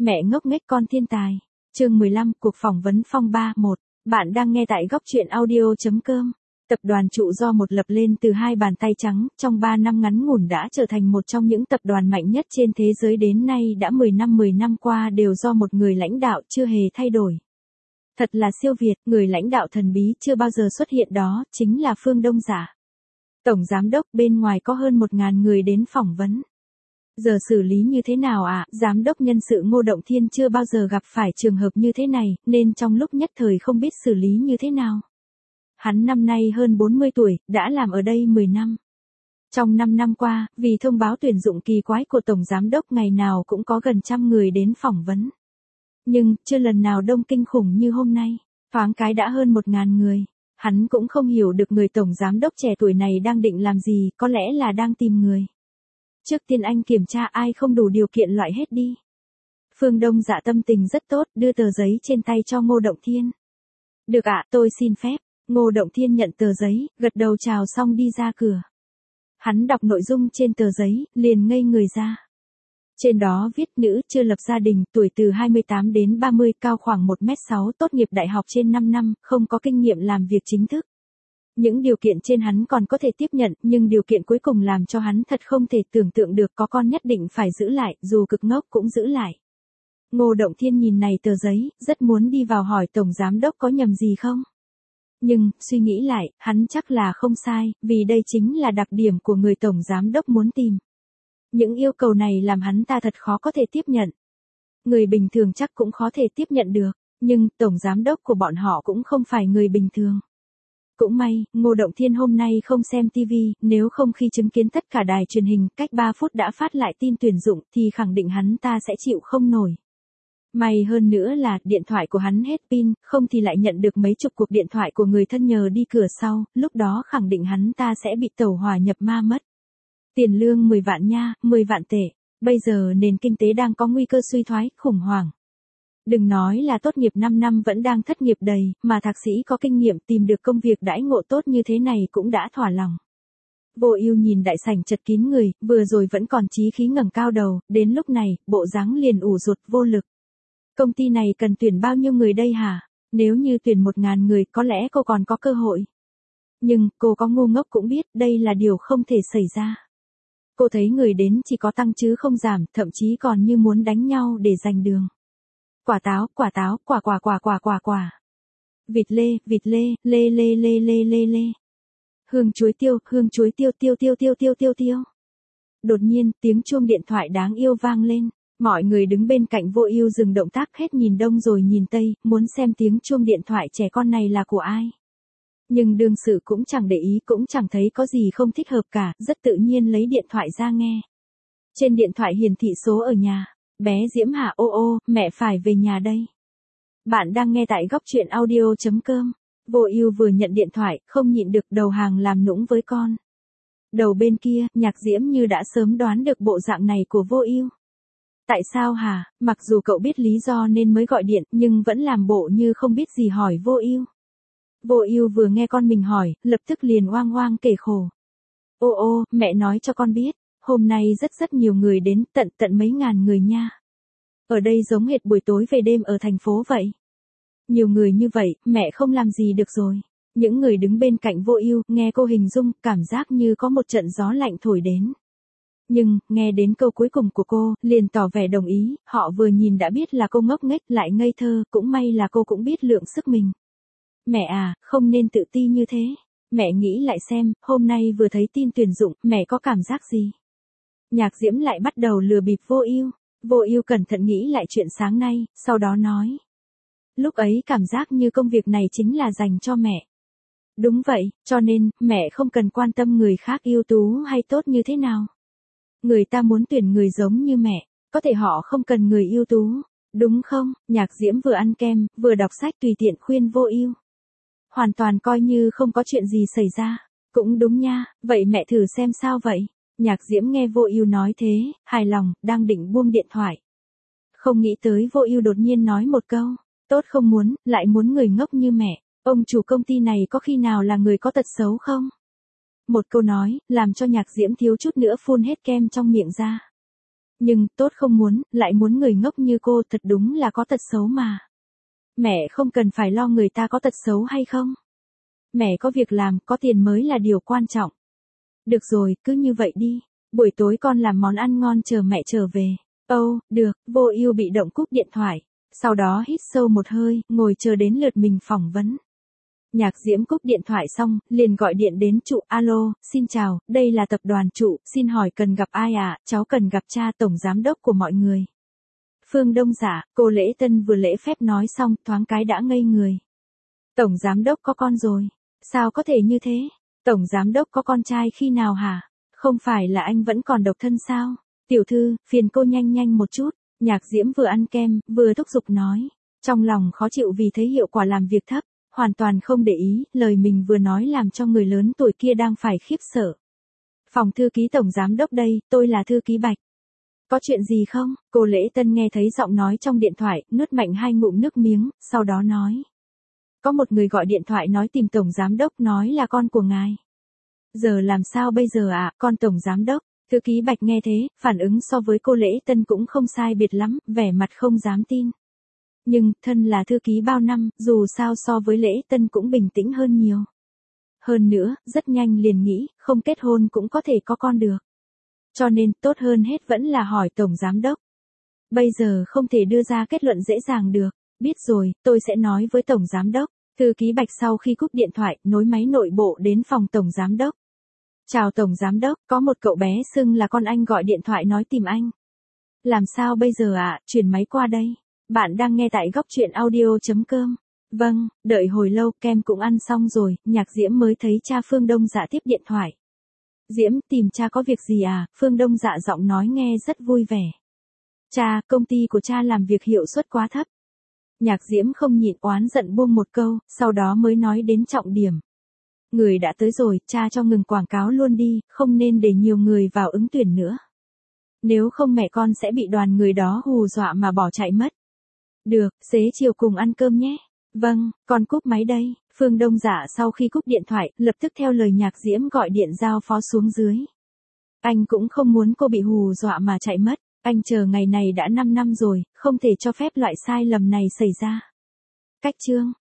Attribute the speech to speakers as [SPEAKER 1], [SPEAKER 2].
[SPEAKER 1] Mẹ ngốc nghếch con thiên tài. Chương 15, cuộc phỏng vấn phong ba 1. Bạn đang nghe tại góc truyện audio.com. Tập đoàn Trụ do một lập lên từ hai bàn tay trắng, trong 3 năm ngắn ngủn đã trở thành một trong những tập đoàn mạnh nhất trên thế giới đến nay đã 10 năm qua đều do một người lãnh đạo chưa hề thay đổi. Thật là siêu việt, người lãnh đạo thần bí chưa bao giờ xuất hiện đó, chính là Phương Đông Dạ. Tổng giám đốc bên ngoài có hơn 1.000 người đến phỏng vấn. Giờ xử lý như thế nào ạ? Giám đốc nhân sự Ngô Động Thiên chưa bao giờ gặp phải trường hợp như thế này, nên trong lúc nhất thời không biết xử lý như thế nào. Hắn năm nay hơn 40 tuổi, đã làm ở đây 10 năm. Trong 5 năm qua, vì thông báo tuyển dụng kỳ quái của Tổng Giám đốc ngày nào cũng có gần 100 người đến phỏng vấn. Nhưng, chưa lần nào đông kinh khủng như hôm nay, thoáng cái đã hơn 1.000 người. Hắn cũng không hiểu được người Tổng Giám đốc trẻ tuổi này đang định làm gì, có lẽ là đang tìm người. Trước tiên anh kiểm tra ai không đủ điều kiện loại hết đi. Phương Đông Dạ tâm tình rất tốt, đưa tờ giấy trên tay cho Ngô Động Thiên. Được ạ, tôi xin phép. Ngô Động Thiên nhận tờ giấy, gật đầu chào xong đi ra cửa. Hắn đọc nội dung trên tờ giấy, liền ngây người ra. Trên đó viết nữ, chưa lập gia đình, tuổi từ 28 đến 30, cao khoảng 1m6, tốt nghiệp đại học trên 5 năm, không có kinh nghiệm làm việc chính thức. Những điều kiện trên hắn còn có thể tiếp nhận, nhưng điều kiện cuối cùng làm cho hắn thật không thể tưởng tượng được, có con nhất định phải giữ lại, dù cực ngốc cũng giữ lại. Ngô Động Thiên nhìn này tờ giấy, rất muốn đi vào hỏi Tổng Giám đốc có nhầm gì không. Nhưng, suy nghĩ lại, hắn chắc là không sai, vì đây chính là đặc điểm của người Tổng Giám đốc muốn tìm. Những yêu cầu này làm hắn ta thật khó có thể tiếp nhận. Người bình thường chắc cũng khó thể tiếp nhận được, nhưng Tổng Giám đốc của bọn họ cũng không phải người bình thường. Cũng may, Ngô Động Thiên hôm nay không xem TV, nếu không khi chứng kiến tất cả đài truyền hình cách 3 phút đã phát lại tin tuyển dụng thì khẳng định hắn ta sẽ chịu không nổi. May hơn nữa là điện thoại của hắn hết pin, không thì lại nhận được mấy chục cuộc điện thoại của người thân nhờ đi cửa sau, lúc đó khẳng định hắn ta sẽ bị tẩu hỏa nhập ma mất. Tiền lương 10 vạn nha, 10 vạn tệ. Bây giờ nền kinh tế đang có nguy cơ suy thoái, khủng hoảng. Đừng nói là tốt nghiệp 5 năm vẫn đang thất nghiệp đầy, mà thạc sĩ có kinh nghiệm tìm được công việc đãi ngộ tốt như thế này cũng đã thỏa lòng. Vô Ưu nhìn đại sảnh chật kín người, vừa rồi vẫn còn chí khí ngẩng cao đầu, đến lúc này, bộ dáng liền ủ rột vô lực. Công ty này cần tuyển bao nhiêu người đây hả? Nếu như tuyển 1.000 người có lẽ cô còn có cơ hội. Nhưng, cô có ngu ngốc cũng biết đây là điều không thể xảy ra. Cô thấy người đến chỉ có tăng chứ không giảm, thậm chí còn như muốn đánh nhau để giành đường. Quả táo, quả. Vịt lê, lê. Hương chuối tiêu. Đột nhiên, tiếng chuông điện thoại đáng yêu vang lên. Mọi người đứng bên cạnh Vô Ưu dừng động tác hết nhìn đông rồi nhìn tây, muốn xem tiếng chuông điện thoại trẻ con này là của ai. Nhưng đương sự cũng chẳng để ý, cũng chẳng thấy có gì không thích hợp cả, rất tự nhiên lấy điện thoại ra nghe. Trên điện thoại hiển thị số ở nhà. Bé Diễm hả? Ô, mẹ phải về nhà đây. Bạn đang nghe tại góc truyện audio.com. Vô Ưu vừa nhận điện thoại, không nhịn được đầu hàng làm nũng với con. Đầu bên kia, Nhạc Diễm như đã sớm đoán được bộ dạng này của Vô Ưu. Tại sao hả? Mặc dù cậu biết lý do nên mới gọi điện, nhưng vẫn làm bộ như không biết gì hỏi Vô Ưu. Vô Ưu vừa nghe con mình hỏi, lập tức liền oang oang kể khổ. Ô, mẹ nói cho con biết, hôm nay rất nhiều người đến, tận mấy ngàn người nha. Ở đây giống hệt buổi tối về đêm ở thành phố vậy. Nhiều người như vậy, mẹ không làm gì được rồi. Những người đứng bên cạnh Vô Ưu, nghe cô hình dung, cảm giác như có một trận gió lạnh thổi đến. Nhưng, nghe đến câu cuối cùng của cô, liền tỏ vẻ đồng ý, họ vừa nhìn đã biết là cô ngốc nghếch lại ngây thơ, cũng may là cô cũng biết lượng sức mình. Mẹ à, không nên tự ti như thế. Mẹ nghĩ lại xem, hôm nay vừa thấy tin tuyển dụng, mẹ có cảm giác gì? Nhạc Diễm lại bắt đầu lừa bịp Vô Ưu. Vô Ưu cẩn thận nghĩ lại chuyện sáng nay, sau đó nói. Lúc ấy cảm giác như công việc này chính là dành cho mẹ. Đúng vậy, cho nên, mẹ không cần quan tâm người khác ưu tú hay tốt như thế nào. Người ta muốn tuyển người giống như mẹ, có thể họ không cần người ưu tú, đúng không? Nhạc Diễm vừa ăn kem, vừa đọc sách tùy tiện khuyên Vô Ưu. Hoàn toàn coi như không có chuyện gì xảy ra. Cũng đúng nha, vậy mẹ thử xem sao vậy? Nhạc Diễm nghe Vô Ưu nói thế, hài lòng, đang định buông điện thoại. Không nghĩ tới Vô Ưu đột nhiên nói một câu, tốt không muốn, lại muốn người ngốc như mẹ, ông chủ công ty này có khi nào là người có tật xấu không? Một câu nói, làm cho Nhạc Diễm thiếu chút nữa phun hết kem trong miệng ra. Nhưng tốt không muốn, lại muốn người ngốc như cô thật đúng là có tật xấu mà. Mẹ không cần phải lo người ta có tật xấu hay không. Mẹ có việc làm, có tiền mới là điều quan trọng. Được rồi, cứ như vậy đi. Buổi tối con làm món ăn ngon chờ mẹ trở về. Âu, được, Vô Ưu bị động cúp điện thoại. Sau đó hít sâu một hơi, ngồi chờ đến lượt mình phỏng vấn. Nhạc Diễm cúp điện thoại xong, liền gọi điện đến trụ, alo, xin chào, đây là tập đoàn trụ, xin hỏi cần gặp ai ạ, cháu cần gặp cha tổng giám đốc của mọi người. Phương Đông Dạ, cô Lễ Tân vừa lễ phép nói xong, thoáng cái đã ngây người. Tổng giám đốc có con rồi, sao có thể như thế? Tổng giám đốc có con trai khi nào hả? Không phải là anh vẫn còn độc thân sao? Tiểu thư, phiền cô nhanh nhanh một chút. Nhạc Diễm vừa ăn kem, vừa thúc giục nói. Trong lòng khó chịu vì thấy hiệu quả làm việc thấp, hoàn toàn không để ý, lời mình vừa nói làm cho người lớn tuổi kia đang phải khiếp sợ. Phòng thư ký tổng giám đốc đây, tôi là thư ký Bạch. Có chuyện gì không? Cô Lễ Tân nghe thấy giọng nói trong điện thoại, nuốt mạnh 2 ngụm nước miếng, sau đó nói. Có một người gọi điện thoại nói tìm tổng giám đốc, nói là con của ngài. Giờ làm sao bây giờ ạ, con tổng giám đốc? Thư ký Bạch nghe thế, phản ứng so với cô Lễ Tân cũng không sai biệt lắm, vẻ mặt không dám tin. Nhưng, thân là thư ký bao năm, dù sao so với Lễ Tân cũng bình tĩnh hơn nhiều. Hơn nữa, rất nhanh liền nghĩ, không kết hôn cũng có thể có con được. Cho nên, tốt hơn hết vẫn là hỏi tổng giám đốc. Bây giờ không thể đưa ra kết luận dễ dàng được. Biết rồi, tôi sẽ nói với tổng giám đốc. Thư ký Bạch sau khi cúp điện thoại, nối máy nội bộ đến phòng tổng giám đốc. Chào tổng giám đốc, có một cậu bé xưng là con anh gọi điện thoại nói tìm anh. Làm sao bây giờ ạ, chuyển máy qua đây. Bạn đang nghe tại góc truyện audio.com. Vâng, đợi hồi lâu, kem cũng ăn xong rồi, Nhạc Diễm mới thấy cha Phương Đông Dạ tiếp điện thoại. Diễm, tìm cha có việc gì à? Phương Đông Dạ giọng nói nghe rất vui vẻ. Cha, công ty của cha làm việc hiệu suất quá thấp. Nhạc Diễm không nhịn oán giận buông một câu, sau đó mới nói đến trọng điểm. Người đã tới rồi, cha cho ngừng quảng cáo luôn đi, không nên để nhiều người vào ứng tuyển nữa. Nếu không mẹ con sẽ bị đoàn người đó hù dọa mà bỏ chạy mất. Được, xế chiều cùng ăn cơm nhé. Vâng, con cúp máy đây. Phương Đông Dạ sau khi cúp điện thoại, lập tức theo lời Nhạc Diễm gọi điện giao phó xuống dưới. Anh cũng không muốn cô bị hù dọa mà chạy mất. Anh chờ ngày này đã 5 năm rồi, không thể cho phép loại sai lầm này xảy ra. Cách chương